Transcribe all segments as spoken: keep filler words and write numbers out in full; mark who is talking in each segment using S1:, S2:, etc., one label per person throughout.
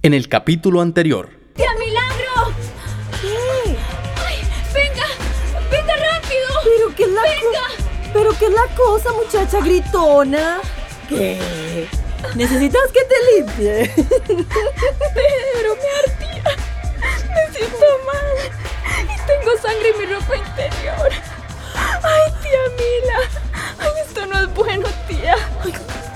S1: En el capítulo anterior.
S2: ¡Tía Milagro!
S3: ¿Qué?
S2: ¡Ay, venga! ¡Venga rápido!
S3: ¿Pero qué es la
S2: ¡Venga!
S3: co- ¿Pero qué es la cosa, muchacha gritona? ¿Qué? ¿Necesitas que te limpie?
S2: Pero me ardía. Me siento mal. Y tengo sangre en mi ropa interior. ¡Ay, tía Mila! ¡Ay, esto no es bueno, tía! Ay.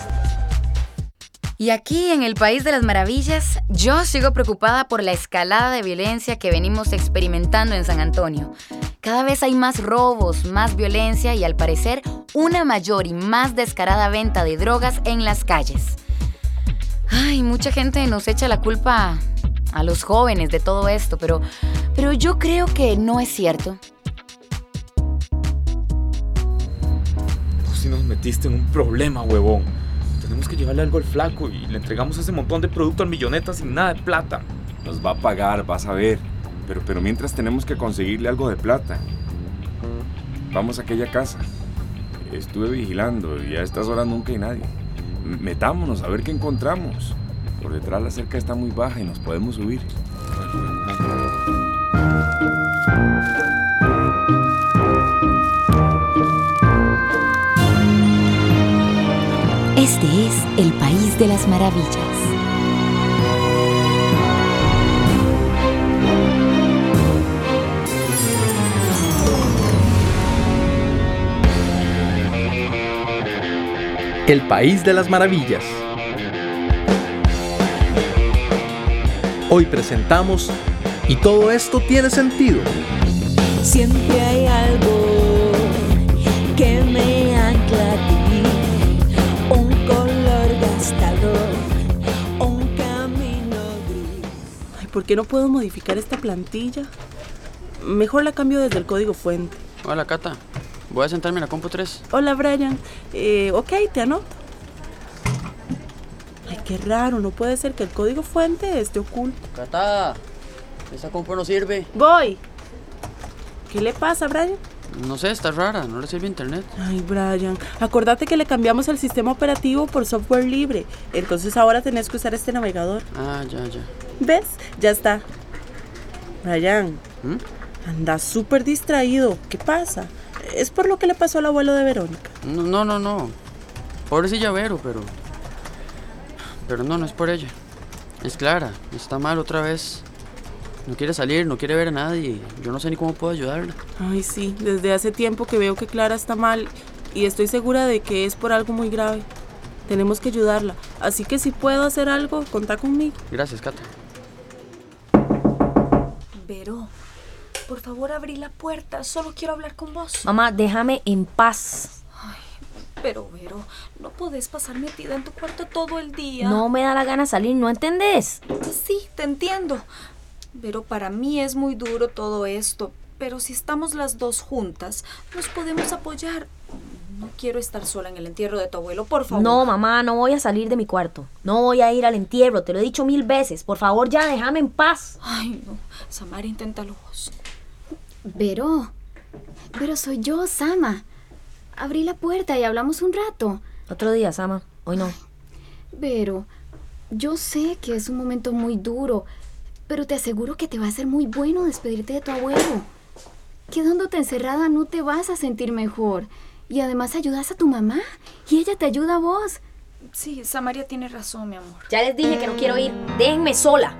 S4: Y aquí, en el País de las Maravillas, yo sigo preocupada por la escalada de violencia que venimos experimentando en San Antonio. Cada vez hay más robos, más violencia y, al parecer, una mayor y más descarada venta de drogas en las calles. Ay, mucha gente nos echa la culpa a los jóvenes de todo esto, pero, pero yo creo que no es cierto.
S5: Tú sí nos metiste en un problema, huevón. Tenemos que llevarle algo al flaco y le entregamos ese montón de producto al Milloneta sin nada de plata.
S6: Nos va a pagar, vas a ver. Pero, pero mientras tenemos que conseguirle algo de plata. Vamos a aquella casa. Estuve vigilando y a estas horas nunca hay nadie. Metámonos a ver qué encontramos. Por detrás la cerca está muy baja y nos podemos subir.
S4: Este es el País de las Maravillas.
S1: El País de las Maravillas. Hoy presentamos Y todo esto tiene sentido.
S3: Siempre hay algo que me ancla a ti. Un color gastado, un camino gris. Ay, ¿por qué no puedo modificar esta plantilla? Mejor la cambio desde el código fuente.
S7: Hola, Cata. Voy a sentarme en la compu tres.
S3: Hola, Brian. Eh, ok, te anoto. Ay, qué raro. No puede ser que el código fuente esté oculto.
S7: Cata, esa compu no sirve.
S3: Voy. ¿Qué le pasa, Brian?
S7: No sé, está rara. No le sirve internet.
S3: Ay, Brian, acordate que le cambiamos el sistema operativo por software libre. Entonces ahora tenés que usar este navegador.
S7: Ah, ya, ya.
S3: ¿Ves? Ya está. Brian,
S7: ¿Mm?
S3: andas súper distraído. ¿Qué pasa? ¿Es por lo que le pasó al abuelo de Verónica?
S7: No, no, no, no. Pobrecilla Vero, pero... Pero no, no es por ella. Es Clara. Está mal otra vez. No quiere salir, no quiere ver a nadie. Yo no sé ni cómo puedo ayudarla.
S3: Ay, sí. Desde hace tiempo que veo que Clara está mal. Y estoy segura de que es por algo muy grave. Tenemos que ayudarla. Así que si puedo hacer algo, contá conmigo.
S7: Gracias, Cata.
S2: Vero, por favor, abrí la puerta. Solo quiero hablar con vos.
S8: Mamá, déjame en paz.
S2: Ay, pero Vero, no podés pasar metida en tu cuarto todo el día.
S8: No me da la gana salir, ¿no entendés?
S2: Sí, te entiendo. Pero para mí es muy duro todo esto. Pero si estamos las dos juntas, nos podemos apoyar. No quiero estar sola en el entierro de tu abuelo, por favor.
S8: No, mamá, no voy a salir de mi cuarto. No voy a ir al entierro, te lo he dicho mil veces. Por favor, ya déjame en paz.
S2: Ay, no. Samara, inténtalo vos.
S9: Vero, Vero, soy yo, Sama. Abrí la puerta y hablamos un rato.
S8: Otro día, Sama. Hoy no.
S9: Vero, yo sé que es un momento muy duro, pero te aseguro que te va a ser muy bueno despedirte de tu abuelo. Quedándote encerrada no te vas a sentir mejor. Y además ayudas a tu mamá y ella te ayuda a vos.
S2: Sí, Samaria tiene razón, mi amor.
S8: Ya les dije que no quiero ir. Déjenme sola.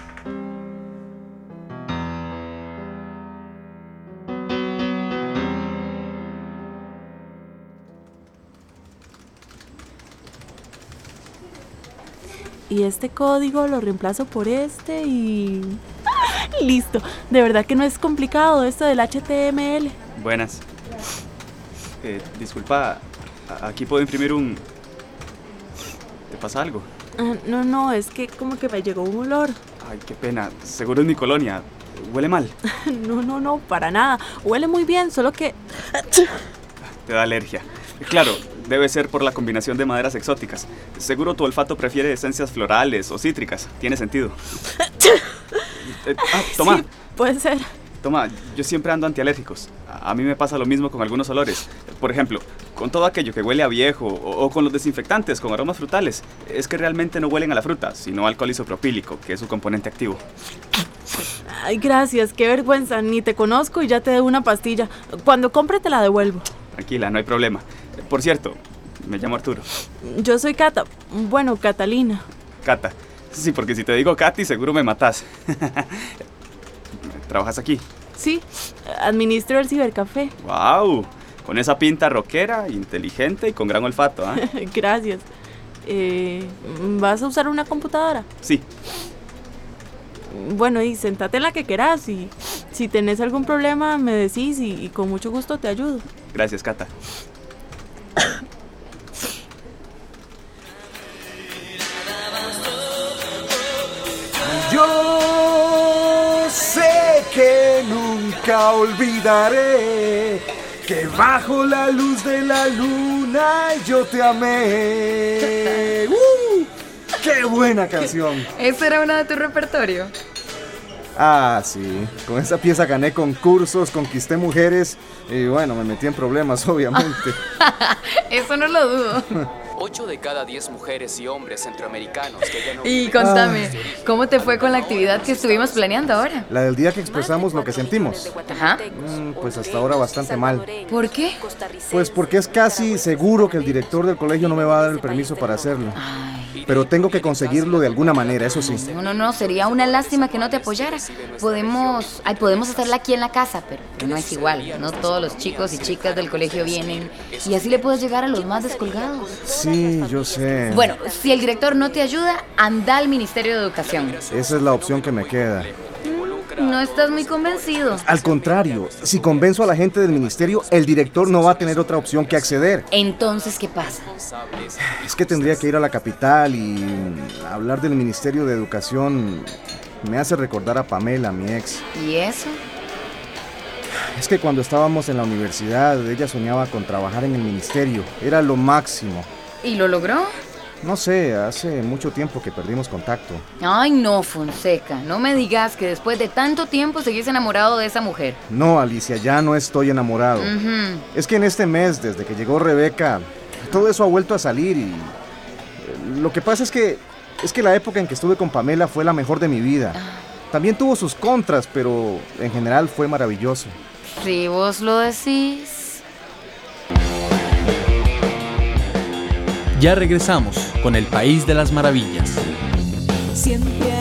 S3: Y este código lo reemplazo por este y... ¡Listo! De verdad que no es complicado esto del H T M L.
S10: Buenas. Eh, disculpa, aquí puedo imprimir un... ¿Te pasa algo?
S3: Ah, no, no, es que como que me llegó un olor.
S10: Ay, qué pena. Seguro es mi colonia. ¿Huele mal?
S3: No, no, no, para nada. Huele muy bien, solo que...
S10: Te da alergia. Claro, debe ser por la combinación de maderas exóticas. Seguro tu olfato prefiere esencias florales o cítricas. Tiene sentido. Eh, ah, toma.
S3: Sí, puede ser.
S10: Toma, yo siempre ando antialérgicos. A mí me pasa lo mismo con algunos olores. Por ejemplo, con todo aquello que huele a viejo o, o con los desinfectantes con aromas frutales, es que realmente no huelen a la fruta, sino a alcohol isopropílico, que es su componente activo.
S11: Ay, gracias, qué vergüenza. Ni te conozco y ya te doy una pastilla. Cuando compre te la devuelvo.
S10: Tranquila, no hay problema. Por cierto, me llamo Arturo.
S11: Yo soy Cata. Bueno, Catalina.
S10: Cata. Sí, porque si te digo Katy, seguro me matás. ¿Trabajas aquí?
S11: Sí, administro el cibercafé.
S10: ¡Wow! Con esa pinta rockera, inteligente y con gran olfato, ¿ah? ¿eh?
S11: Gracias. Eh, ¿Vas a usar una computadora?
S10: Sí.
S11: Bueno, y sentate en la que querás y si tenés algún problema me decís y, y con mucho gusto te ayudo.
S10: Gracias, Cata.
S12: Yo sé que nunca olvidaré que bajo la luz de la luna yo te amé. ¡Uh! ¡Qué buena canción!
S4: ¿Esa era una de tu repertorio?
S12: Ah, sí. Con esa pieza gané concursos, conquisté mujeres y bueno, me metí en problemas, obviamente.
S4: Eso no lo dudo.
S13: ocho de cada diez mujeres y hombres centroamericanos que ya no...
S4: Y contame, ¿cómo te fue con la actividad que estuvimos planeando ahora?
S12: La del día que expresamos lo que sentimos.
S4: Ajá.
S12: Mm, pues hasta ahora bastante mal.
S4: ¿Por qué?
S12: Pues porque es casi seguro que el director del colegio no me va a dar el permiso para hacerlo. Pero tengo que conseguirlo de alguna manera, eso sí.
S4: No, no, no, sería una lástima que no te apoyaras. Podemos, ay, podemos hacerla aquí en la casa, pero, pero no es igual. No todos los chicos y chicas del colegio vienen y así le puedes llegar a los más descolgados.
S12: Sí, yo sé.
S4: Bueno, si el director no te ayuda, anda al Ministerio de Educación.
S12: Esa es la opción que me queda.
S4: No estás muy convencido.
S12: Al contrario, si convenzo a la gente del ministerio, el director no va a tener otra opción que acceder.
S4: Entonces, ¿qué pasa?
S12: Es que tendría que ir a la capital y hablar del Ministerio de Educación me hace recordar a Pamela, mi ex.
S4: ¿Y eso?
S12: Es que cuando estábamos en la universidad, ella soñaba con trabajar en el ministerio. Era lo máximo.
S4: ¿Y lo logró?
S12: No sé, hace mucho tiempo que perdimos contacto.
S4: Ay, no, Fonseca. No me digas que después de tanto tiempo seguís enamorado de esa mujer.
S12: No, Alicia, ya no estoy enamorado.
S4: Uh-huh.
S12: Es que en este mes, desde que llegó Rebeca, todo eso ha vuelto a salir y... Lo que pasa es que... Es que la época en que estuve con Pamela fue la mejor de mi vida. También tuvo sus contras, pero en general fue maravilloso.
S4: Si vos lo decís...
S1: Ya regresamos con El País de las Maravillas.
S3: Siempre